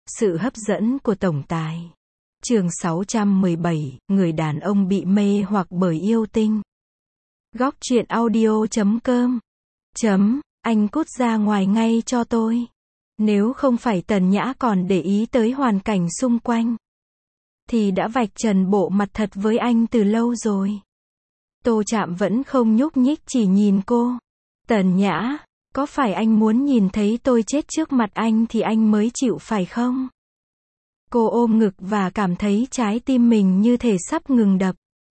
Sự hấp dẫn của tổng tài. Chương 617, người đàn ông bị mê hoặc bởi yêu tinh. Góc truyện audio.com. Anh cút ra ngoài ngay cho tôi. Nếu không phải Tần Nhã còn để ý tới hoàn cảnh xung quanh, thì đã vạch trần bộ mặt thật với anh từ lâu rồi. Tô Trạm vẫn không nhúc nhích, chỉ nhìn cô. Tần Nhã, có phải anh muốn nhìn thấy tôi chết trước mặt anh thì anh mới chịu phải không? Cô ôm ngực và cảm thấy trái tim mình như thể sắp ngừng đập.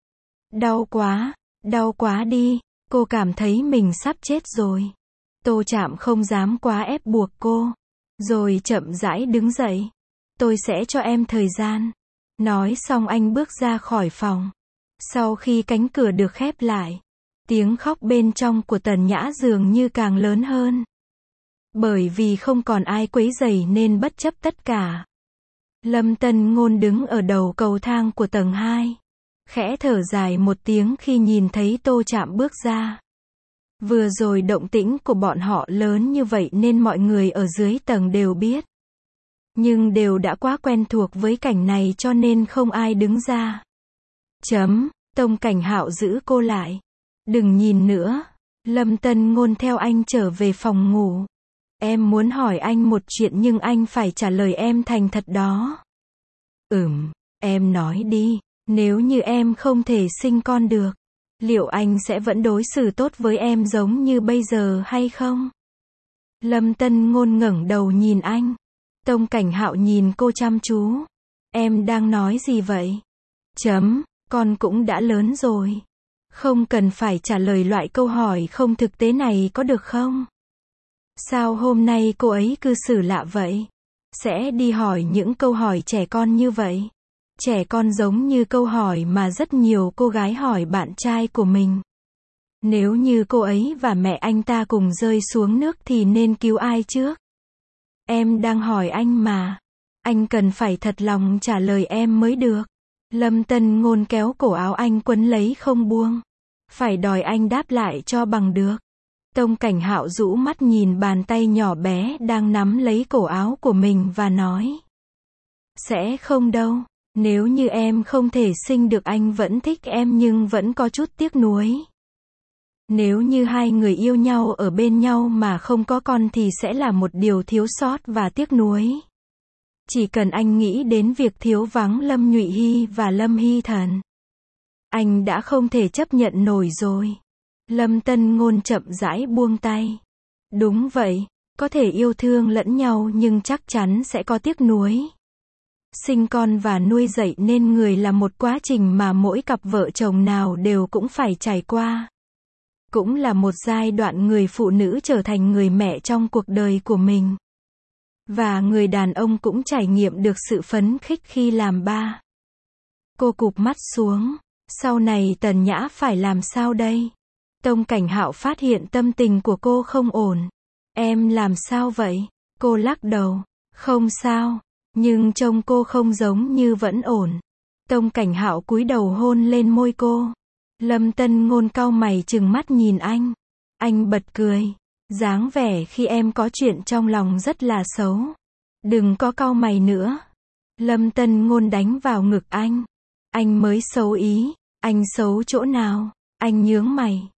Đau quá đi, cô cảm thấy mình sắp chết rồi. Tô Trạm không dám quá ép buộc cô, rồi chậm rãi đứng dậy. Tôi sẽ cho em thời gian. Nói xong anh bước ra khỏi phòng. Sau khi cánh cửa được khép lại, tiếng khóc bên trong của Tần Nhã dường như càng lớn hơn. Bởi vì không còn ai quấy rầy nên bất chấp tất cả, Lâm Tân Ngôn đứng ở đầu cầu thang của tầng 2. Khẽ thở dài một tiếng khi nhìn thấy Tô Trạm bước ra. Vừa rồi động tĩnh của bọn họ lớn như vậy nên mọi người ở dưới tầng đều biết. Nhưng đều đã quá quen thuộc với cảnh này cho nên không ai đứng ra. Tông Cảnh Hạo giữ cô lại. Đừng nhìn nữa. Lâm Tân Ngôn theo anh trở về phòng ngủ. Em muốn hỏi anh một chuyện nhưng anh phải trả lời em thành thật đó. Em nói đi. Nếu như em không thể sinh con được, liệu anh sẽ vẫn đối xử tốt với em giống như bây giờ hay không? Lâm Tân Ngôn ngẩng đầu nhìn anh. Tông Cảnh Hạo nhìn cô chăm chú. Em đang nói gì vậy? Con cũng đã lớn rồi. Không cần phải trả lời loại câu hỏi không thực tế này có được không? Sao hôm nay cô ấy cư xử lạ vậy? Sẽ đi hỏi những câu hỏi trẻ con như vậy. Trẻ con giống như câu hỏi mà rất nhiều cô gái hỏi bạn trai của mình. Nếu như cô ấy và mẹ anh ta cùng rơi xuống nước thì nên cứu ai trước? Em đang hỏi anh mà. Anh cần phải thật lòng trả lời em mới được. Lâm Tân Ngôn kéo cổ áo anh quấn lấy không buông. Phải đòi anh đáp lại cho bằng được. Tông Cảnh Hạo rũ mắt nhìn bàn tay nhỏ bé đang nắm lấy cổ áo của mình và nói. Sẽ không đâu. Nếu như em không thể sinh được anh vẫn thích em nhưng vẫn có chút tiếc nuối. Nếu như hai người yêu nhau ở bên nhau mà không có con thì sẽ là một điều thiếu sót và tiếc nuối. Chỉ cần anh nghĩ đến việc thiếu vắng Lâm Nhụy Hy và Lâm Hy Thần, anh đã không thể chấp nhận nổi rồi. Lâm Tân Ngôn chậm rãi buông tay. Đúng vậy, có thể yêu thương lẫn nhau nhưng chắc chắn sẽ có tiếc nuối. Sinh con và nuôi dạy nên người là một quá trình mà mỗi cặp vợ chồng nào đều cũng phải trải qua. Cũng là một giai đoạn người phụ nữ trở thành người mẹ trong cuộc đời của mình. Và người đàn ông cũng trải nghiệm được sự phấn khích khi làm ba. Cô cụp mắt xuống. Sau này Tần Nhã phải làm sao đây? Tông Cảnh Hạo phát hiện tâm tình của cô không ổn. Em làm sao vậy? Cô lắc đầu. Không sao. Nhưng trông cô không giống như vẫn ổn. Tông Cảnh Hạo cúi đầu hôn lên môi cô. Lâm Tân Ngôn cau mày trừng mắt nhìn anh. Anh bật cười. Dáng vẻ khi em có chuyện trong lòng rất là xấu. Đừng có cau mày nữa. Lâm Tân Ngôn đánh vào ngực anh. Anh mới xấu ý. Anh xấu chỗ nào? Anh nhướng mày.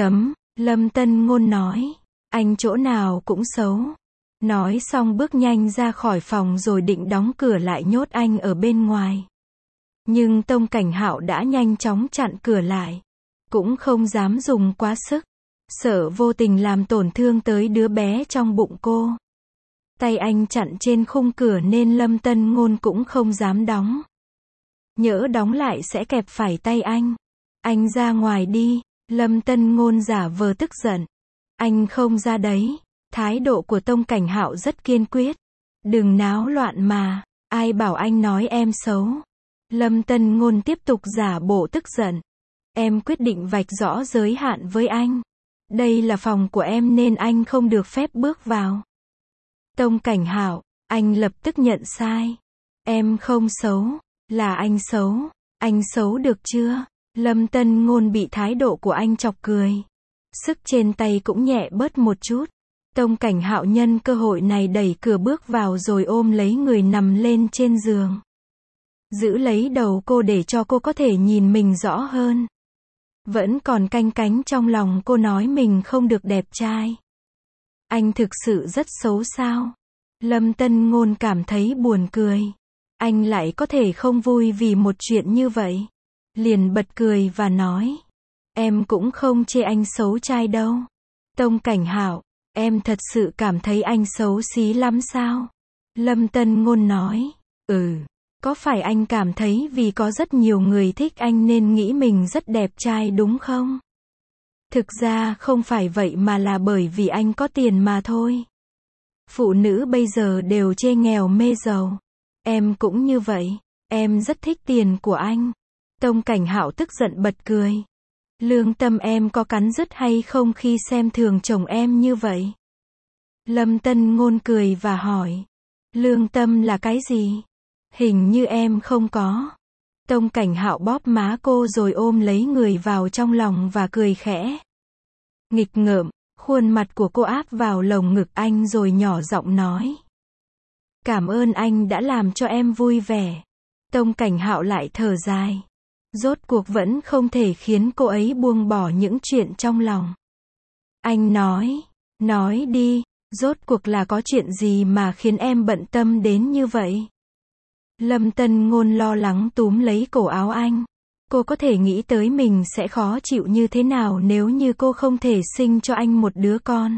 Lâm Tân Ngôn nói. Anh chỗ nào cũng xấu. Nói xong bước nhanh ra khỏi phòng rồi định đóng cửa lại nhốt anh ở bên ngoài. Nhưng Tông Cảnh Hạo đã nhanh chóng chặn cửa lại. Cũng không dám dùng quá sức. Sợ vô tình làm tổn thương tới đứa bé trong bụng cô. Tay anh chặn trên khung cửa nên Lâm Tân Ngôn cũng không dám đóng. Nhỡ đóng lại sẽ kẹp phải tay anh. Anh ra ngoài đi. Lâm Tân Ngôn giả vờ tức giận. Anh không ra đấy. Thái độ của Tông Cảnh Hạo rất kiên quyết. Đừng náo loạn mà. Ai bảo anh nói em xấu. Lâm Tân Ngôn tiếp tục giả bộ tức giận. Em quyết định vạch rõ giới hạn với anh. Đây là phòng của em nên anh không được phép bước vào. Tông Cảnh Hạo, anh lập tức nhận sai. Em không xấu. Là anh xấu. Anh xấu được chưa? Lâm Tân Ngôn bị thái độ của anh chọc cười. Sức trên tay cũng nhẹ bớt một chút. Tông Cảnh Hạo nhân cơ hội này đẩy cửa bước vào rồi ôm lấy người nằm lên trên giường. Giữ lấy đầu cô để cho cô có thể nhìn mình rõ hơn. Vẫn còn canh cánh trong lòng cô nói mình không được đẹp trai. Anh thực sự rất xấu sao? Lâm Tân Ngôn cảm thấy buồn cười. Anh lại có thể không vui vì một chuyện như vậy. Liền bật cười và nói. Em cũng không chê anh xấu trai đâu. Tông Cảnh Hạo, em thật sự cảm thấy anh xấu xí lắm sao? Lâm Tân Ngôn nói. Có phải anh cảm thấy vì có rất nhiều người thích anh nên nghĩ mình rất đẹp trai đúng không? Thực ra không phải vậy mà là bởi vì anh có tiền mà thôi. Phụ nữ bây giờ đều chê nghèo mê giàu. Em cũng như vậy. Em rất thích tiền của anh. Tông Cảnh Hạo tức giận bật cười. Lương tâm em có cắn rứt hay không khi xem thường chồng em như vậy? Lâm Tân Ngôn cười và hỏi. Lương tâm là cái gì? Hình như em không có. Tông Cảnh Hạo bóp má cô rồi ôm lấy người vào trong lòng và cười khẽ. Nghịch ngợm, khuôn mặt của cô áp vào lồng ngực anh rồi nhỏ giọng nói. Cảm ơn anh đã làm cho em vui vẻ. Tông Cảnh Hạo lại thở dài. Rốt cuộc vẫn không thể khiến cô ấy buông bỏ những chuyện trong lòng. Anh nói đi, rốt cuộc là có chuyện gì mà khiến em bận tâm đến như vậy? Lâm Tân Ngôn lo lắng túm lấy cổ áo anh. Cô có thể nghĩ tới mình sẽ khó chịu như thế nào nếu như cô không thể sinh cho anh một đứa con.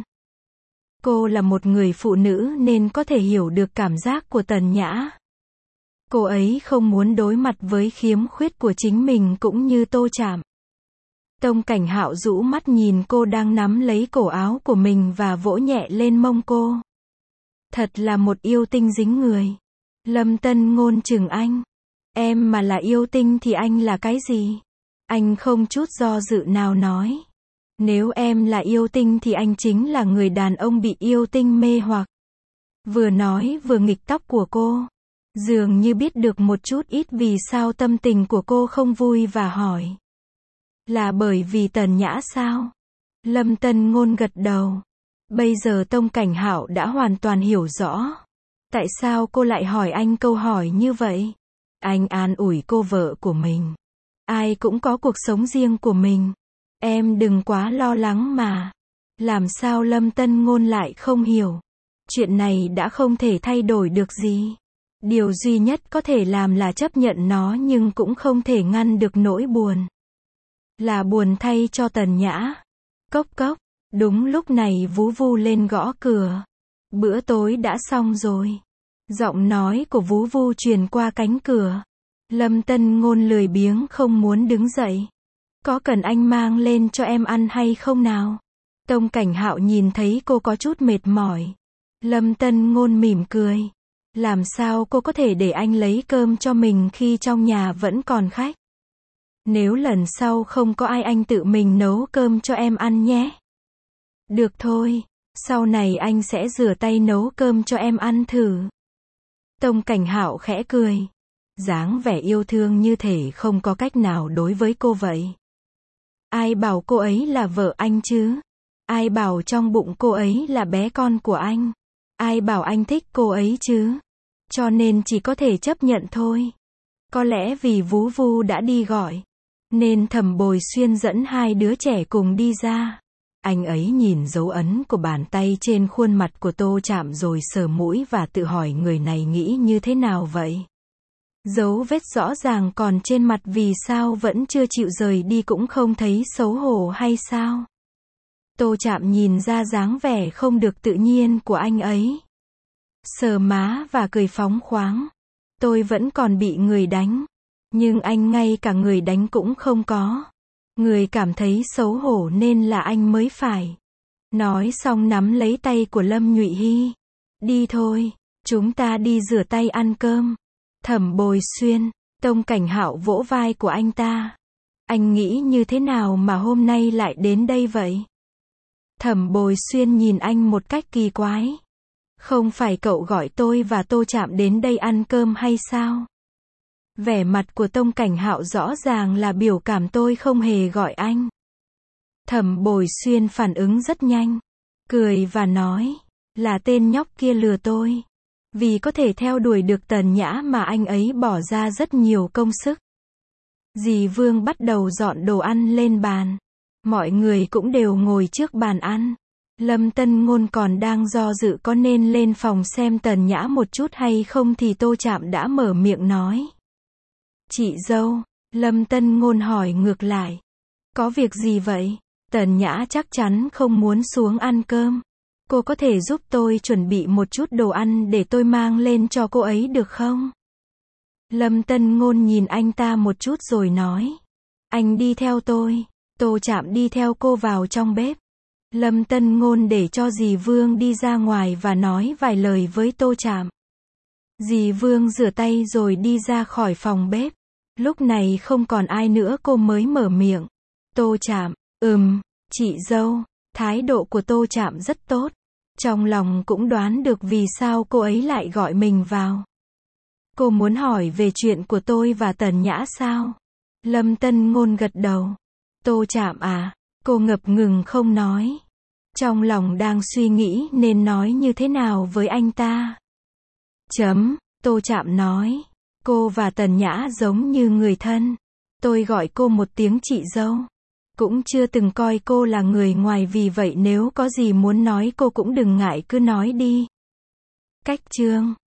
Cô là một người phụ nữ nên có thể hiểu được cảm giác của Tần Nhã. Cô ấy không muốn đối mặt với khiếm khuyết của chính mình cũng như Tô Trạm. Tông Cảnh Hạo rũ mắt nhìn cô đang nắm lấy cổ áo của mình và vỗ nhẹ lên mông cô. Thật là một yêu tinh dính người. Lâm Tân Ngôn chừng anh. Em mà là yêu tinh thì anh là cái gì? Anh không chút do dự nào nói. Nếu em là yêu tinh thì anh chính là người đàn ông bị yêu tinh mê hoặc. Vừa nói vừa nghịch tóc của cô. Dường như biết được một chút ít vì sao tâm tình của cô không vui và hỏi. Là bởi vì Tần Nhã sao? Lâm Tân Ngôn gật đầu. Bây giờ Tông Cảnh Hạo đã hoàn toàn hiểu rõ. Tại sao cô lại hỏi anh câu hỏi như vậy? Anh an ủi cô vợ của mình. Ai cũng có cuộc sống riêng của mình. Em đừng quá lo lắng mà. Làm sao Lâm Tân Ngôn lại không hiểu? Chuyện này đã không thể thay đổi được gì. Điều duy nhất có thể làm là chấp nhận nó nhưng cũng không thể ngăn được nỗi buồn. Là buồn thay cho Tần Nhã. Cốc cốc. Đúng lúc này Vú Vu lên gõ cửa. Bữa tối đã xong rồi. Giọng nói của Vú Vu truyền qua cánh cửa. Lâm Tân Ngôn lười biếng không muốn đứng dậy. Có cần anh mang lên cho em ăn hay không nào? Tông Cảnh Hạo nhìn thấy cô có chút mệt mỏi. Lâm Tân Ngôn mỉm cười. Làm sao cô có thể để anh lấy cơm cho mình khi trong nhà vẫn còn khách? Nếu lần sau không có ai anh tự mình nấu cơm cho em ăn nhé. Được thôi, sau này anh sẽ rửa tay nấu cơm cho em ăn thử. Tông Cảnh Hạo khẽ cười. Dáng vẻ yêu thương như thể không có cách nào đối với cô vậy. Ai bảo cô ấy là vợ anh chứ? Ai bảo trong bụng cô ấy là bé con của anh? Ai bảo anh thích cô ấy chứ? Cho nên chỉ có thể chấp nhận thôi. Có lẽ vì Vú Vu đã đi gọi, nên Thẩm Bồi Xuyên dẫn hai đứa trẻ cùng đi ra. Anh ấy nhìn dấu ấn của bàn tay trên khuôn mặt của Tô Trạm rồi sờ mũi và tự hỏi người này nghĩ như thế nào vậy? Dấu vết rõ ràng còn trên mặt vì sao vẫn chưa chịu rời đi cũng không thấy xấu hổ hay sao? Tô Trạm nhìn ra dáng vẻ không được tự nhiên của anh ấy. Sờ má và cười phóng khoáng. Tôi vẫn còn bị người đánh. Nhưng anh ngay cả người đánh cũng không có. Người cảm thấy xấu hổ nên là anh mới phải. Nói xong nắm lấy tay của Lâm Nhụy Hy. Đi thôi, chúng ta đi rửa tay ăn cơm. Thẩm Bồi Xuyên, Tông Cảnh Hạo vỗ vai của anh ta. Anh nghĩ như thế nào mà hôm nay lại đến đây vậy? Thẩm Bồi Xuyên nhìn anh một cách kỳ quái. Không phải cậu gọi tôi và Tô Trạm đến đây ăn cơm hay sao? Vẻ mặt của Tông Cảnh Hạo rõ ràng là biểu cảm tôi không hề gọi anh. Thẩm Bồi Xuyên phản ứng rất nhanh. cười và nói, là tên nhóc kia lừa tôi. Vì có thể theo đuổi được Tần Nhã mà anh ấy bỏ ra rất nhiều công sức. Dì Vương bắt đầu dọn đồ ăn lên bàn. Mọi người cũng đều ngồi trước bàn ăn. Lâm Tân Ngôn còn đang do dự có nên lên phòng xem Tần Nhã một chút hay không thì Tô Trạm đã mở miệng nói. Chị dâu, Lâm Tân Ngôn hỏi ngược lại. Có việc gì vậy? Tần Nhã chắc chắn không muốn xuống ăn cơm. Cô có thể giúp tôi chuẩn bị một chút đồ ăn để tôi mang lên cho cô ấy được không? Lâm Tân Ngôn nhìn anh ta một chút rồi nói. Anh đi theo tôi. Tô Trạm đi theo cô vào trong bếp. Lâm Tân Ngôn để cho dì Vương đi ra ngoài và nói vài lời với Tô Trạm. Dì Vương rửa tay rồi đi ra khỏi phòng bếp. Lúc này không còn ai nữa cô mới mở miệng. Tô Trạm, chị dâu. Thái độ của Tô Trạm rất tốt. Trong lòng cũng đoán được vì sao cô ấy lại gọi mình vào. Cô muốn hỏi về chuyện của tôi và Tần Nhã sao? Lâm Tân Ngôn gật đầu. Tô Trạm à? Cô ngập ngừng không nói. Trong lòng đang suy nghĩ nên nói như thế nào với anh ta. Tô Trạm nói. Cô và Tần Nhã giống như người thân. Tôi gọi cô một tiếng chị dâu. Cũng chưa từng coi cô là người ngoài, vì vậy nếu có gì muốn nói cô cũng đừng ngại cứ nói đi. Cách chương